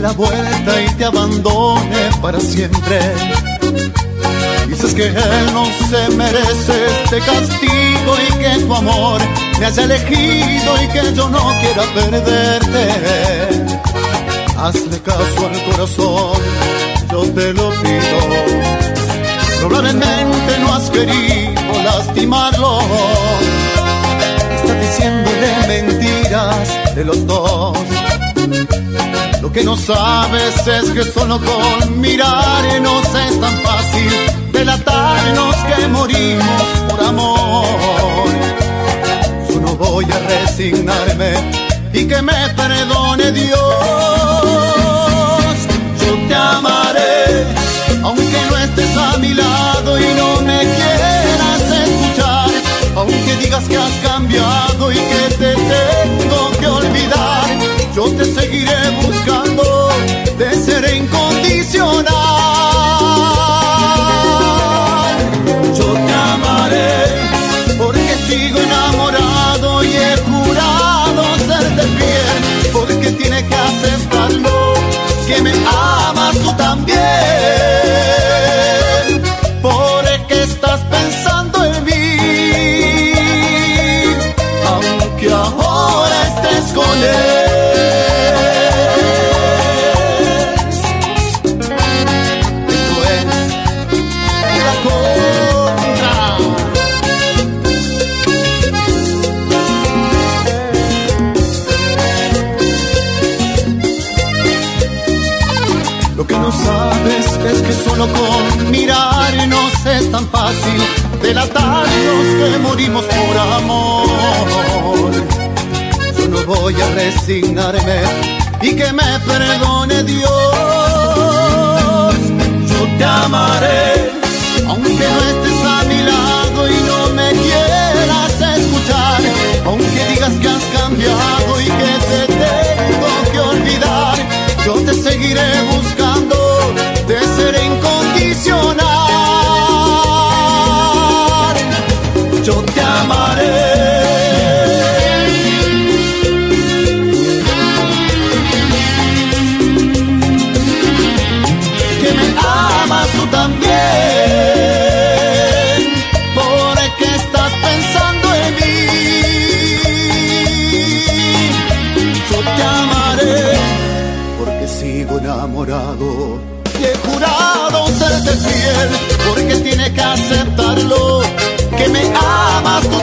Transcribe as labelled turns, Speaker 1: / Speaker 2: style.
Speaker 1: la vuelta y te abandone para siempre. Dices que él no se merece este castigo y que tu amor me haya elegido y que yo no quiera perderte. Hazle caso al corazón, yo te lo pido. Probablemente no has querido lastimarlo. Estás diciéndole mentiras de los dos. Lo que no sabes es que solo con mirarnos es tan fácil delatarnos que morimos por amor. Yo no voy a resignarme y que me perdone Dios. Yo te amaré aunque no estés a mi lado y no me quieras escuchar, aunque digas que has cambiado y que te tengo que olvidar. Yo te seguiré buscando, te seré incondicional. Yo te amaré porque sigo enamorado y he jurado serte fiel, porque tienes que aceptarlo, que me amas tú también, porque estás pensando en mí, aunque ahora estés con él. Sabes, es que solo con mirarnos es tan fácil delatarnos que morimos por amor. Yo no voy a resignarme y que me perdone Dios. Yo te amaré aunque no estés a mi lado y no me quieras escuchar, aunque digas que has cambiado y que te tengo que olvidar. Yo te seguiré buscando, te seré incondicional. Yo te amaré. Que me amas tú también, porque estás pensando en mí. Yo te amaré porque sigo enamorado y he jurado serte fiel, porque tienes que aceptarlo, que me amas tú